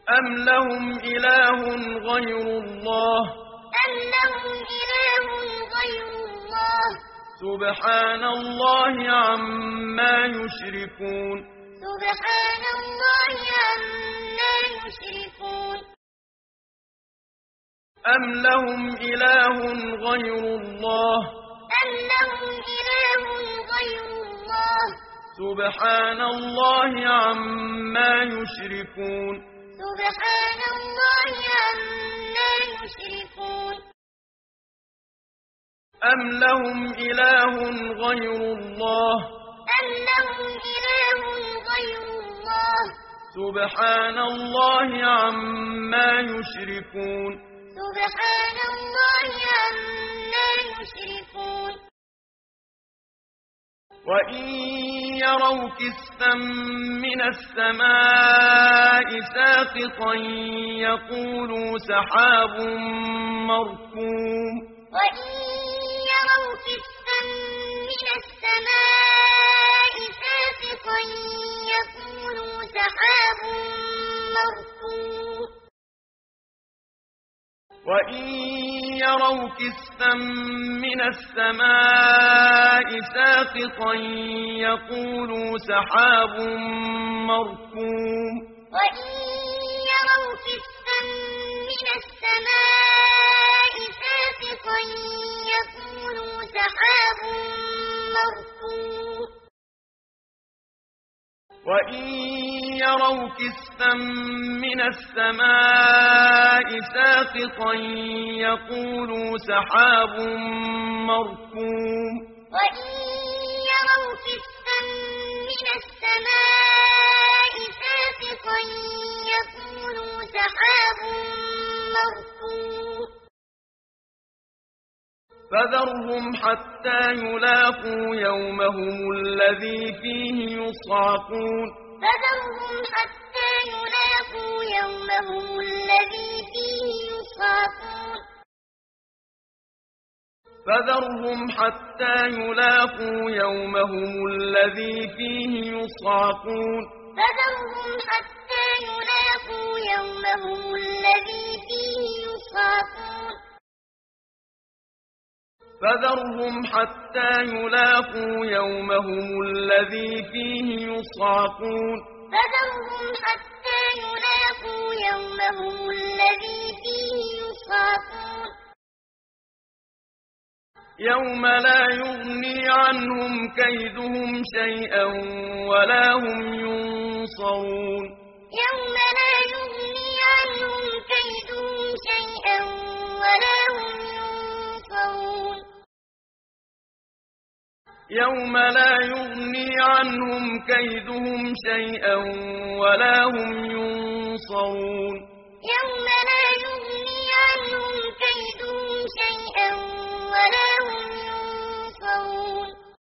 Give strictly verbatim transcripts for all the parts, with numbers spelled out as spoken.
أم لهم إله غير الله أم لهم إله غير الله سبحان الله عما يشركون سبحان الله عما يشركون أم لهم إله غير الله أم لهم إله غير الله سبحان الله عما يشركون سبحان الله عما يشركون أم لهم إله غير الله أم لهم إله غير الله سبحان الله عما يشركون سبحان الله عما يشركون وإن يروا كسفا من السماء ساقطا يقولوا سحاب مركوم وإن يروا كسفا من السماء ساقطا يقولوا سحاب مركوم وإن يروا كسفا من السماء ساقطا يقولوا سحاب مركوم وإن يروا كسفا من السماء ساقطا يقولوا سحاب مركوم وإن يروا كسفا من السماء ساقطا يقولوا سحاب مركوم وإن يروا كسفا من السماء ساقطا يقولوا سحاب مركوم فذرهم حتى يلاقوا يومهم الذي فيه يصعقون فذرهم حتى يلاقوا يومهم الذي فيه يصعقون فذرهم حتى يلاقوا يومهم الذي فيه يصعقون فذرهم حتى يلاقوا يومهم الذي فيه يصعقون فذرهم حتى يلاقوا يومهم الذي فيه يصعقون فذرهم حتى يلاقوا يومهم الذي فيه يصعقون يوم لا يغني عنهم كيدهم شيئا ولا هم ينصرون يوم لا يغني عنهم كيدهم شيئا ولا هم ينصرون يوم لا يغني عنهم كيدهم شيئا ولا هم ينصرون يوم لا يغني عنهم كيدهم شيئا ولا هم ينصرون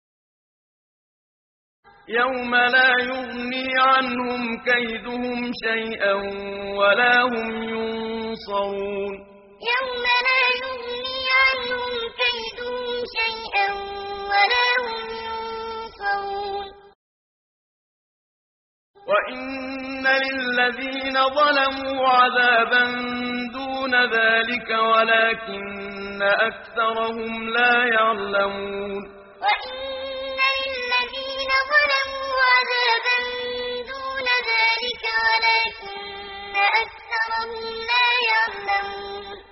يوم لا يغني عنهم كيدهم شيئا ولا هم ينصرون يوم لا يغني عنهم كيدهم شيئا ولا هم ينصرون وإن للذين ظلموا عذابا دون ذلك ولكن أكثرهم لا يعلمون وإن للذين ظلموا عذابا دون ذلك ولكن أكثرهم لا يعلمون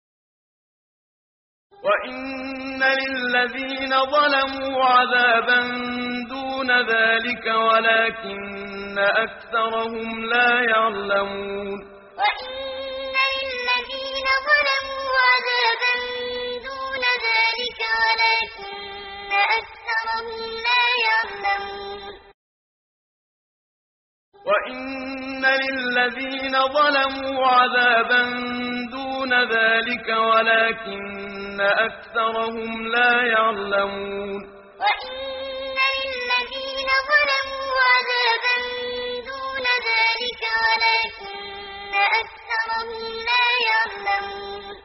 وإن للذين ظلموا عذابا دون ذلك ولكن أكثرهم لا يعلمون وإن للذين ظلموا عذابا دون ذلك ولكن أكثرهم لا يعلمون وإن للذين ظلموا عذابا دون ذلك ولكن أكثرهم لا يعلمون وإن للذين ظلموا عذابا دون ذلك ولكن أكثرهم لا يعلمون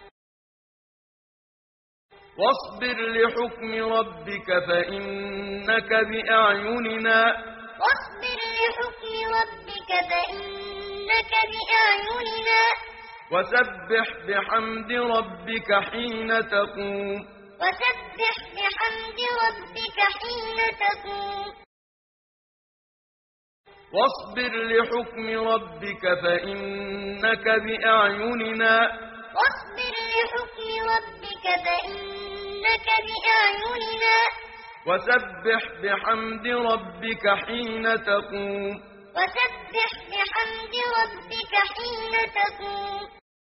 واصبر لحكم ربك فإنك بأعيننا واصبر لحكم ربك فإنك بأعيننا وسبح بحمد ربك حين تقوم وسبح بحمد ربك حين تقوم واصبر لحكم ربك فإنك بأعيننا واصبر لحكم ربك فإنك بأعيننا وسبح بحمد ربك حين تقوم وسبح بحمد ربك حين تقوم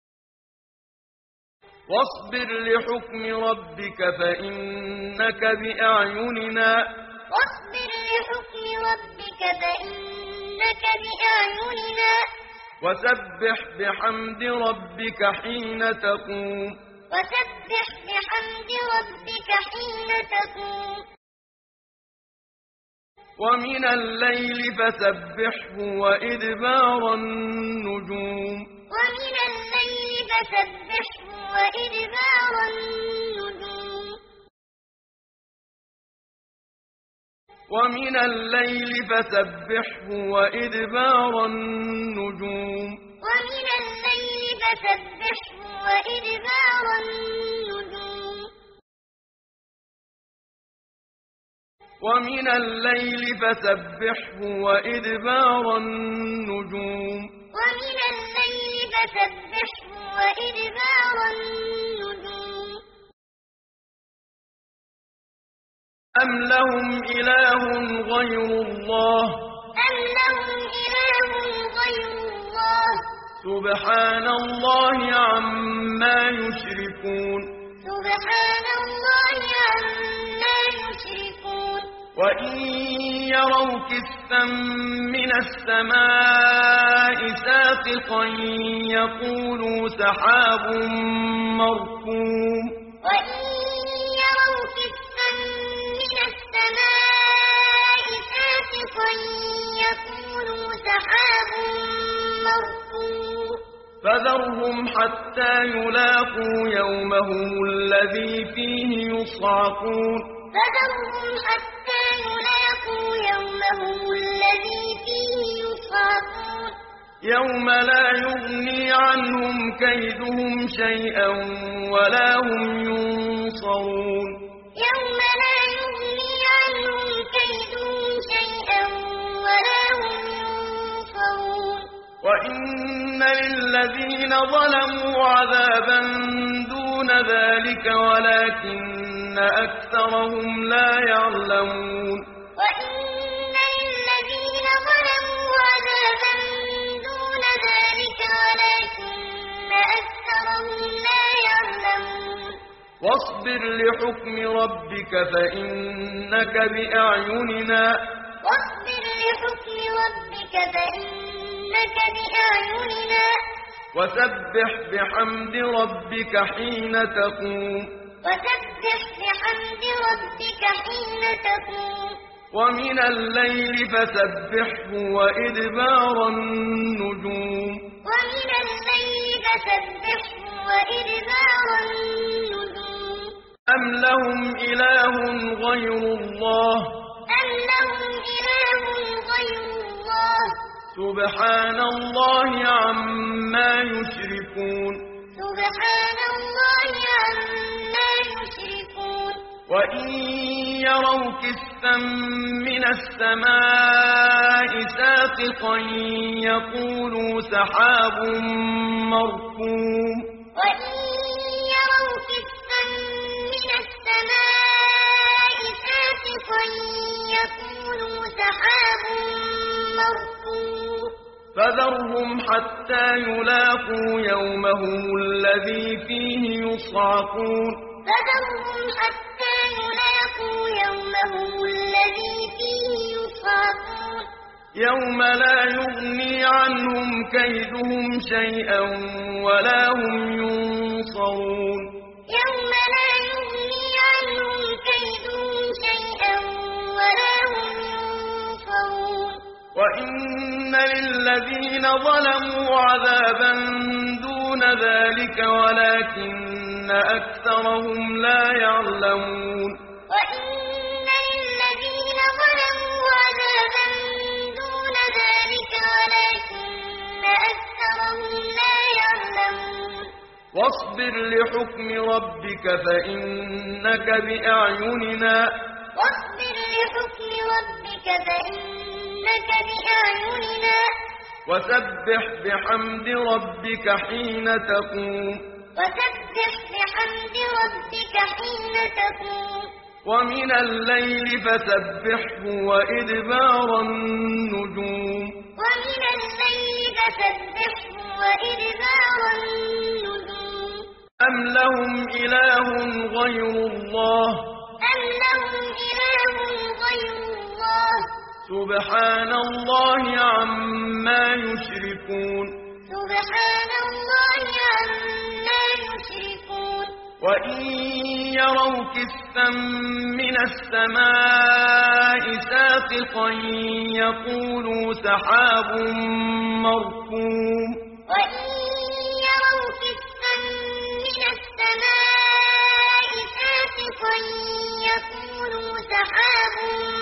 واصبر لحكم ربك فإنك بأعيننا واصبر لحكم ربك فإنك بأعيننا وسبح بحمد ربك حين تقوم وسبح بحمد ربك حين تقوم ومن الليل فسبحه وإدبار النجوم ومن الليل فسبحه وإدبار النجوم ومن الليل فسبحه وإدبار النجوم ومن الليل فسبحه وإدبار النجوم ومن الليل فسبحه وإدبار النجوم ومن الليل فسبحه وإدبار النجوم أم لهم إله غير الله أم لهم إله غير الله سبحان الله عما يشركون سبحان الله عما يشركون وإن يروا كسفا من السماء ساقطا يقولوا سحاب مركوم وإن يروا كسفا من السماء ساقطا يقولوا سحاب مركوم فذرهم حتى يلاقوا يومهم الذي فيه يصعقون فذرهم حتى يلاقوا يومهم الذي فيه يصعقون يوم لا يغني عنهم كيدهم شيئا ولا هم ينصرون يوم لا يغني عنهم كيدهم شيئا ولا هم ينصرون وإن للذين ظلموا عذابا دون ذلك ولكن أكثرهم لا يعلمون وإن للذين ظلموا عذابا دون ذلك ولكن أكثرهم لا يعلمون واصبر لحكم ربك فإنك بأعيننا واصبر لحكم ربك فإنك بأعيننا وسبح بحمد ربك حين تقوم وسبح بحمد ربك حين تقوم ومن الليل فسبحه وإدبار النجوم ومن الليل فسبحه وإدبار النجوم أم لهم إله غير الله أم لهم إله غير الله سبحان الله عما يشركون سبحان الله عما يشركون وإن يروا كسفا من السماء ساقطا يقولوا سحاب مركوم وإن يروا كسفا من السماء ساقطا يقولوا سحاب مركوم فذرهم حتى يلاقوا يومهم الذي فيه يصعقون فذرهم حتى يلاقوا يومهم الذي فيه يصعقون يوم لا يغني عنهم كيدهم شيئا ولا هم ينصرون يوم لا يغني عنهم كيدهم شيئا ولا هم ينصرون وإن للذين ظلموا عذابا دون ذلك ولكن أكثرهم لا يعلمون وإن للذين ظلموا عذابا دون ذلك ولكن أكثرهم لا يعلمون واصبر لحكم ربك فإنك بأعيننا واصبر لحكم ربك فإنك بأعيننا وسبح بحمد ربك حين تقوم وسبح بحمد ربك حين تقوم ومن الليل فسبحه وإدبار النجوم ومن الليل فسبحه وإدبار النجوم أم لهم إله غير الله أم لهم إله غير الله سبحان الله عما يشركون سبحان الله عما يشركون وإن يروا كسفا من السماء ساقطا يقولوا سحاب مركوم وإن يروا كسفا من السماء ساقطا يقولوا سحاب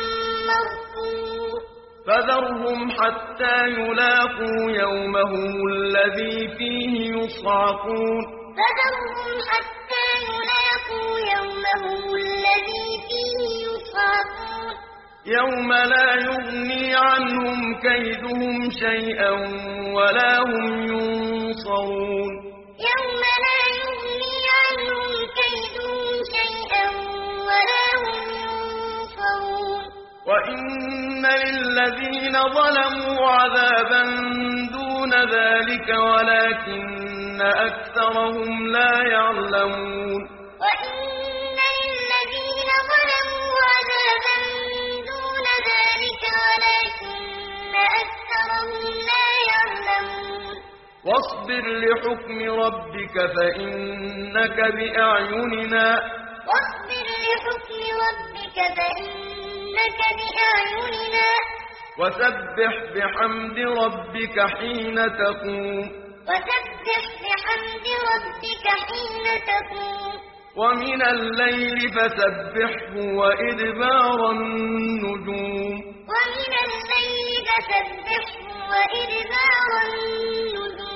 مركوم فذرهم حتى يلاقوا يومهم الذي فيه يصعقون فذرهم حتى يلاقوا يومهم الذي فيه يصعقون يوم لا يغني عنهم كيدهم شيئا ولا هم ينصرون يوم لا يغني عنهم كيدهم شيئا ولا هم ينصرون وإن للذين ظلموا عذابا دون ذلك ولكن أكثرهم لا يعلمون وإن للذين ظلموا عذابا دون ذلك ولكن أكثرهم لا يعلمون واصبر لحكم ربك فإنك بأعيننا واصبر لحكم ربك فإنك بأعيننا وسبح بحمد ربك حين تقوم وسبح بحمد ربك حين تقوم ومن الليل فسبحه وإدبار النجوم ومن الليل فسبحه وإدبار النجوم